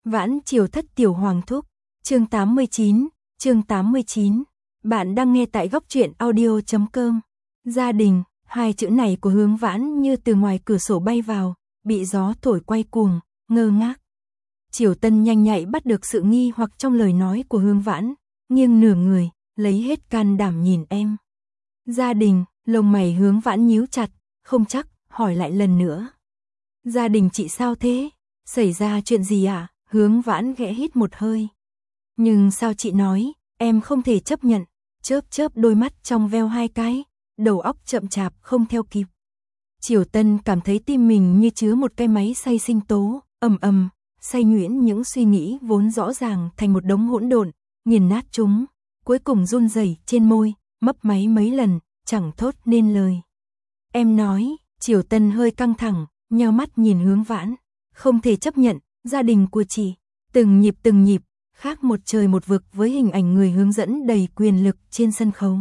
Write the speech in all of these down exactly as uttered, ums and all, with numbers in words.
Vãn Triều Thất Tiểu Hoàng Thúc, chương tám mươi chín, chương tám mươi chín. Bạn đang nghe tại góc truyện audio chấm com. Gia đình, hai chữ này của Hướng Vãn như từ ngoài cửa sổ bay vào, bị gió thổi quay cuồng, ngơ ngác. Triều Tân nhanh nhạy bắt được sự nghi hoặc trong lời nói của Hướng Vãn, nghiêng nửa người, lấy hết can đảm nhìn em. Gia đình, lông mày Hướng Vãn nhíu chặt, không chắc, hỏi lại lần nữa. Gia đình chị sao thế? Xảy ra chuyện gì ạ? À? Hướng Vãn khẽ hít một hơi. Nhưng sao chị nói, em không thể chấp nhận, chớp chớp đôi mắt trong veo hai cái, đầu óc chậm chạp không theo kịp. Triều Tân cảm thấy tim mình như chứa một cái máy xay sinh tố, ầm ầm, xay nhuyễn những suy nghĩ vốn rõ ràng thành một đống hỗn độn, nghiền nát chúng, cuối cùng run rẩy trên môi, mấp máy mấy lần, chẳng thốt nên lời. Em nói, Triều Tân hơi căng thẳng, nheo mắt nhìn Hướng Vãn, không thể chấp nhận, gia đình của chị, từng nhịp từng nhịp, khác một trời một vực với hình ảnh người hướng dẫn đầy quyền lực trên sân khấu.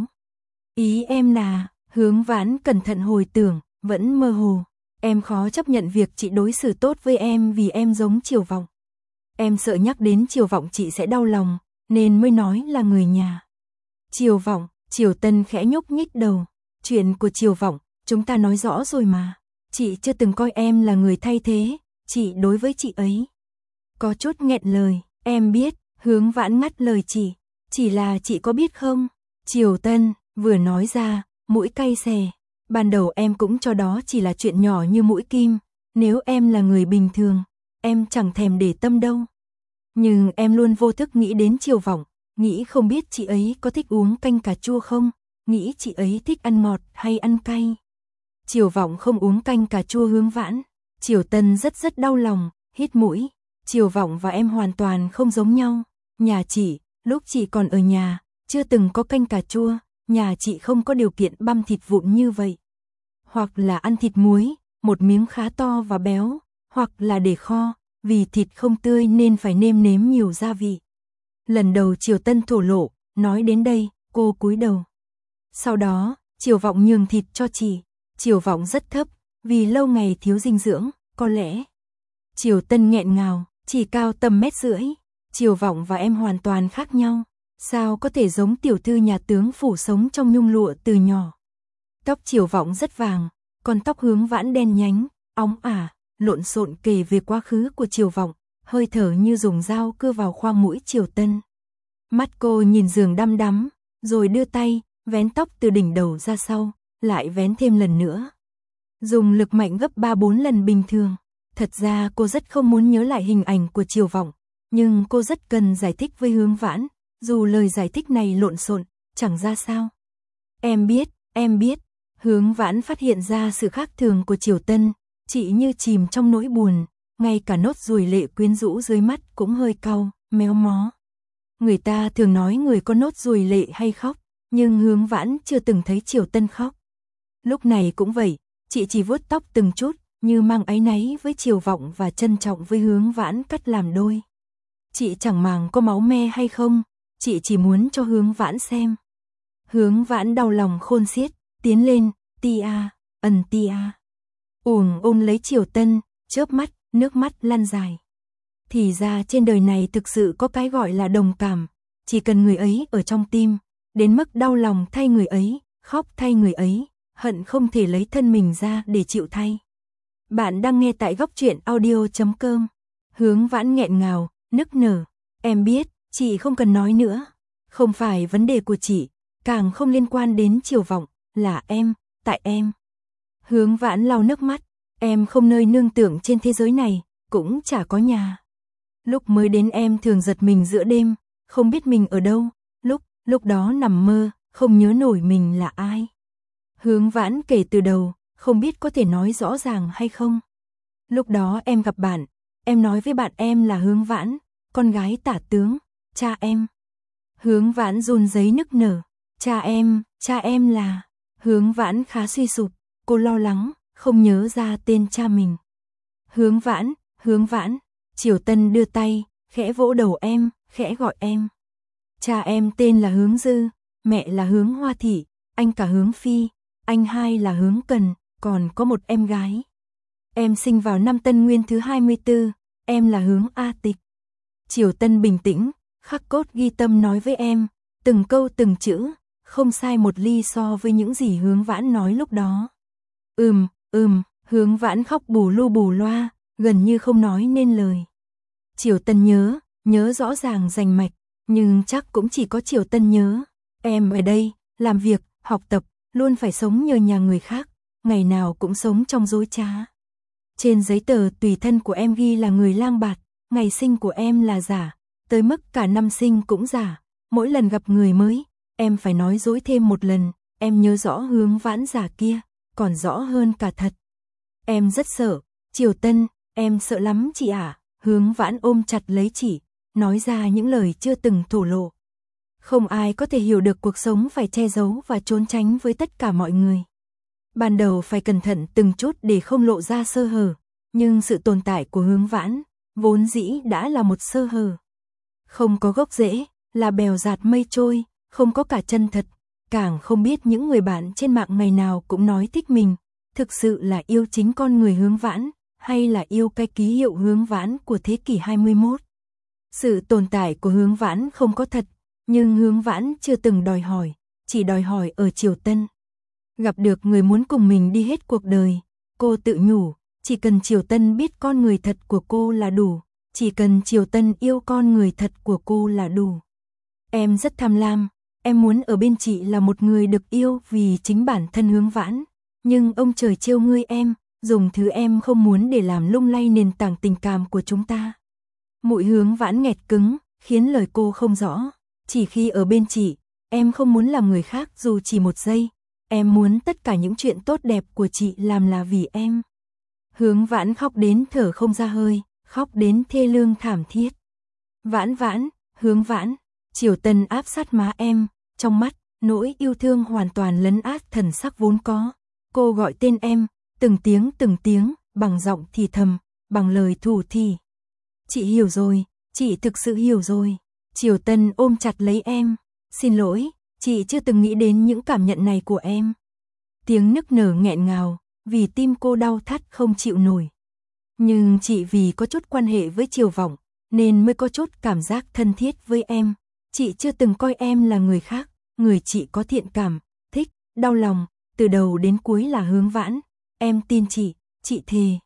Ý em là, Hướng Vãn cẩn thận hồi tưởng, vẫn mơ hồ, em khó chấp nhận việc chị đối xử tốt với em vì em giống Triều Vọng. Em sợ nhắc đến Triều Vọng chị sẽ đau lòng, nên mới nói là người nhà. Triều Vọng, Triều Tân khẽ nhúc nhích đầu, chuyện của Triều Vọng, chúng ta nói rõ rồi mà, chị chưa từng coi em là người thay thế, chị đối với chị ấy. Có chút nghẹn lời, em biết, Hướng Vãn ngắt lời chị, chỉ là chị có biết không? Triều Tân, vừa nói ra, mũi cay xè, ban đầu em cũng cho đó chỉ là chuyện nhỏ như mũi kim, nếu em là người bình thường, em chẳng thèm để tâm đâu. Nhưng em luôn vô thức nghĩ đến Triều Vọng, nghĩ không biết chị ấy có thích uống canh cà chua không, nghĩ chị ấy thích ăn ngọt hay ăn cay. Triều Vọng không uống canh cà chua. Hướng Vãn, Triều Tân rất rất đau lòng, hít mũi, Triều Vọng và em hoàn toàn không giống nhau. Nhà chị, lúc chị còn ở nhà, chưa từng có canh cà chua, nhà chị không có điều kiện băm thịt vụn như vậy. Hoặc là ăn thịt muối, một miếng khá to và béo, hoặc là để kho, vì thịt không tươi nên phải nêm nếm nhiều gia vị. Lần đầu Triều Tân thổ lộ, nói đến đây, cô cúi đầu. Sau đó, Triều Vọng nhường thịt cho chị, Triều Vọng rất thấp, vì lâu ngày thiếu dinh dưỡng, có lẽ. Triều Tân nghẹn ngào, chỉ cao tầm mét rưỡi, Triều Vọng và em hoàn toàn khác nhau, sao có thể giống tiểu thư nhà tướng phủ sống trong nhung lụa từ nhỏ. Tóc Triều Vọng rất vàng, còn tóc Hướng Vãn đen nhánh, óng ả, lộn xộn kể về quá khứ của Triều Vọng, hơi thở như dùng dao cưa vào khoang mũi Triều Tân. Mắt cô nhìn giường đăm đắm, rồi đưa tay, vén tóc từ đỉnh đầu ra sau, lại vén thêm lần nữa. Dùng lực mạnh gấp ba bốn lần bình thường. Thật ra cô rất không muốn nhớ lại hình ảnh của Triều Vọng, nhưng cô rất cần giải thích với Hướng Vãn, dù lời giải thích này lộn xộn, chẳng ra sao. Em biết, em biết, Hướng Vãn phát hiện ra sự khác thường của Triều Tân, chị như chìm trong nỗi buồn, ngay cả nốt ruồi lệ quyến rũ dưới mắt cũng hơi cau, méo mó. Người ta thường nói người có nốt ruồi lệ hay khóc, nhưng Hướng Vãn chưa từng thấy Triều Tân khóc. Lúc này cũng vậy, chị chỉ vuốt tóc từng chút, như mang áy náy với Triều Vọng và trân trọng với Hướng Vãn cắt làm đôi. Chị chẳng màng có máu me hay không, chị chỉ muốn cho Hướng Vãn xem. Hướng Vãn đau lòng khôn xiết, tiến lên, tia, ẩn tia. Uổng ôm lấy Triều Tân, chớp mắt, nước mắt lăn dài. Thì ra trên đời này thực sự có cái gọi là đồng cảm, chỉ cần người ấy ở trong tim, đến mức đau lòng thay người ấy, khóc thay người ấy, hận không thể lấy thân mình ra để chịu thay. Bạn đang nghe tại góc truyện audio chấm com. Hướng Vãn nghẹn ngào, nức nở. Em biết, chị không cần nói nữa. Không phải vấn đề của chị, càng không liên quan đến Triều Vọng, là em, tại em. Hướng Vãn lau nước mắt, em không nơi nương tựa trên thế giới này, cũng chả có nhà. Lúc mới đến em thường giật mình giữa đêm, không biết mình ở đâu, lúc, lúc đó nằm mơ, không nhớ nổi mình là ai. Hướng Vãn kể từ đầu, không biết có thể nói rõ ràng hay không. Lúc đó em gặp bạn, em nói với bạn em là Hướng Vãn, con gái tả tướng, cha em. Hướng Vãn run rẩy nức nở, cha em, cha em là... Hướng Vãn khá suy sụp, cô lo lắng, không nhớ ra tên cha mình. Hướng Vãn, Hướng Vãn, Triều Tân đưa tay, khẽ vỗ đầu em, khẽ gọi em. Cha em tên là Hướng Dư, mẹ là Hướng Hoa Thị, anh cả Hướng Phi, anh hai là Hướng Cần, còn có một em gái. Em sinh vào năm Tân Nguyên thứ hai mươi tư, em là Hướng A Tịch. Triều Tân bình tĩnh, khắc cốt ghi tâm nói với em, từng câu từng chữ, không sai một ly so với những gì Hướng Vãn nói lúc đó. Ừm, ừm, Hướng Vãn khóc bù lu bù loa, gần như không nói nên lời. Triều Tân nhớ, nhớ rõ ràng rành mạch, nhưng chắc cũng chỉ có Triều Tân nhớ. Em ở đây, làm việc, học tập, luôn phải sống nhờ nhà người khác, ngày nào cũng sống trong dối trá. Trên giấy tờ tùy thân của em ghi là người lang bạt, ngày sinh của em là giả, tới mức cả năm sinh cũng giả, mỗi lần gặp người mới, em phải nói dối thêm một lần, em nhớ rõ Hướng Vãn giả kia, còn rõ hơn cả thật. Em rất sợ, Triều Tân, em sợ lắm chị ạ. Hướng Vãn ôm chặt lấy chị, nói ra những lời chưa từng thổ lộ. Không ai có thể hiểu được cuộc sống phải che giấu và trốn tránh với tất cả mọi người. Ban đầu phải cẩn thận từng chút để không lộ ra sơ hở, nhưng sự tồn tại của Hướng Vãn, vốn dĩ đã là một sơ hở. Không có gốc rễ, là bèo dạt mây trôi, không có cả chân thật, càng không biết những người bạn trên mạng ngày nào cũng nói thích mình, thực sự là yêu chính con người Hướng Vãn, hay là yêu cái ký hiệu Hướng Vãn của thế kỷ hai mươi mốt. Sự tồn tại của Hướng Vãn không có thật, nhưng Hướng Vãn chưa từng đòi hỏi, chỉ đòi hỏi ở Triều Tân. Gặp được người muốn cùng mình đi hết cuộc đời, cô tự nhủ, chỉ cần Triều Tân biết con người thật của cô là đủ, chỉ cần Triều Tân yêu con người thật của cô là đủ. Em rất tham lam, em muốn ở bên chị là một người được yêu vì chính bản thân Hướng Vãn, nhưng ông trời trêu ngươi em, dùng thứ em không muốn để làm lung lay nền tảng tình cảm của chúng ta. Mũi Hướng Vãn nghẹt cứng, khiến lời cô không rõ, chỉ khi ở bên chị, em không muốn làm người khác dù chỉ một giây, em muốn tất cả những chuyện tốt đẹp của chị làm là vì em. Hướng Vãn khóc đến thở không ra hơi, khóc đến thê lương thảm thiết. Vãn Vãn, Hướng Vãn, Triều Tân áp sát má em, trong mắt, nỗi yêu thương hoàn toàn lấn át thần sắc vốn có. Cô gọi tên em, từng tiếng từng tiếng, bằng giọng thì thầm, bằng lời thủ thỉ. Chị hiểu rồi, chị thực sự hiểu rồi. Triều Tân ôm chặt lấy em, xin lỗi, chị chưa từng nghĩ đến những cảm nhận này của em. Tiếng nức nở nghẹn ngào, vì tim cô đau thắt không chịu nổi. Nhưng chị vì có chút quan hệ với Triều Vọng, nên mới có chút cảm giác thân thiết với em. Chị chưa từng coi em là người khác, người chị có thiện cảm, thích, đau lòng, từ đầu đến cuối là Hướng Vãn. Em tin chị, chị thề.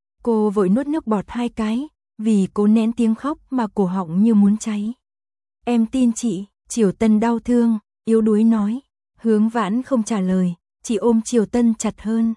Cô vội nuốt nước bọt hai cái, vì cố nén tiếng khóc mà cổ họng như muốn cháy. Em tin chị, Triều Tân đau thương, yếu đuối nói. Hướng Vãn không trả lời, chỉ ôm Triều Tân chặt hơn.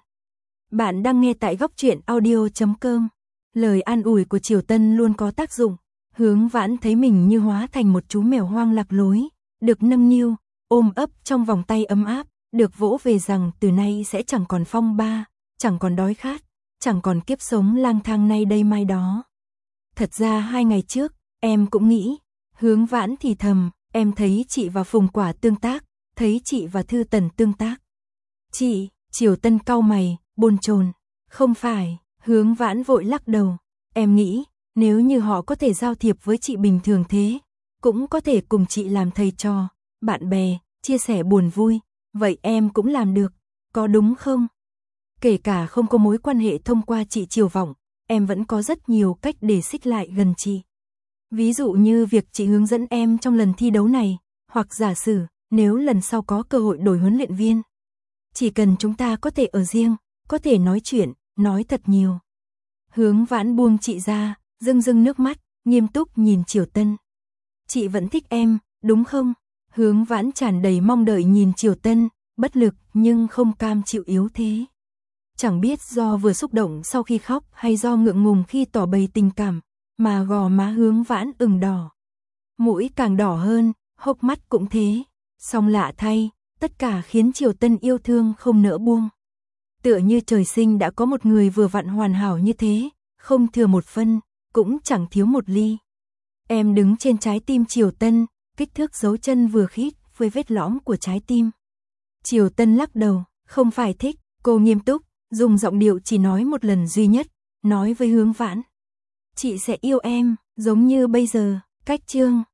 Bạn đang nghe tại góc truyện audio chấm com. Lời an ủi của Triều Tân luôn có tác dụng. Hướng Vãn thấy mình như hóa thành một chú mèo hoang lạc lối, được nâng niu, ôm ấp trong vòng tay ấm áp, được vỗ về rằng từ nay sẽ chẳng còn phong ba, chẳng còn đói khát, chẳng còn kiếp sống lang thang nay đây mai đó. Thật ra hai ngày trước, em cũng nghĩ. Hướng Vãn thì thầm, em thấy chị và Phùng Quả tương tác, thấy chị và Thư Tần tương tác. Chị, Triều Tân cau mày, bồn chồn. Không phải, Hướng Vãn vội lắc đầu. Em nghĩ, nếu như họ có thể giao thiệp với chị bình thường thế, cũng có thể cùng chị làm thầy trò, bạn bè, chia sẻ buồn vui, vậy em cũng làm được, có đúng không? Kể cả không có mối quan hệ thông qua chị Triều Vọng, em vẫn có rất nhiều cách để xích lại gần chị. Ví dụ như việc chị hướng dẫn em trong lần thi đấu này, hoặc giả sử, nếu lần sau có cơ hội đổi huấn luyện viên. Chỉ cần chúng ta có thể ở riêng, có thể nói chuyện, nói thật nhiều. Hướng Vãn buông chị ra, rưng rưng nước mắt, nghiêm túc nhìn Triều Tân. Chị vẫn thích em, đúng không? Hướng Vãn tràn đầy mong đợi nhìn Triều Tân, bất lực nhưng không cam chịu yếu thế. Chẳng biết do vừa xúc động sau khi khóc hay do ngượng ngùng khi tỏ bày tình cảm, mà gò má Hướng Vãn ửng đỏ. Mũi càng đỏ hơn, hốc mắt cũng thế. Song lạ thay, tất cả khiến Triều Tân yêu thương không nỡ buông. Tựa như trời sinh đã có một người vừa vặn hoàn hảo như thế, không thừa một phân, cũng chẳng thiếu một ly. Em đứng trên trái tim Triều Tân, kích thước dấu chân vừa khít với vết lõm của trái tim. Triều Tân lắc đầu, không phải thích, cô nghiêm túc, dùng giọng điệu chỉ nói một lần duy nhất, nói với Hướng Vãn. Chị sẽ yêu em, giống như bây giờ, cách chương.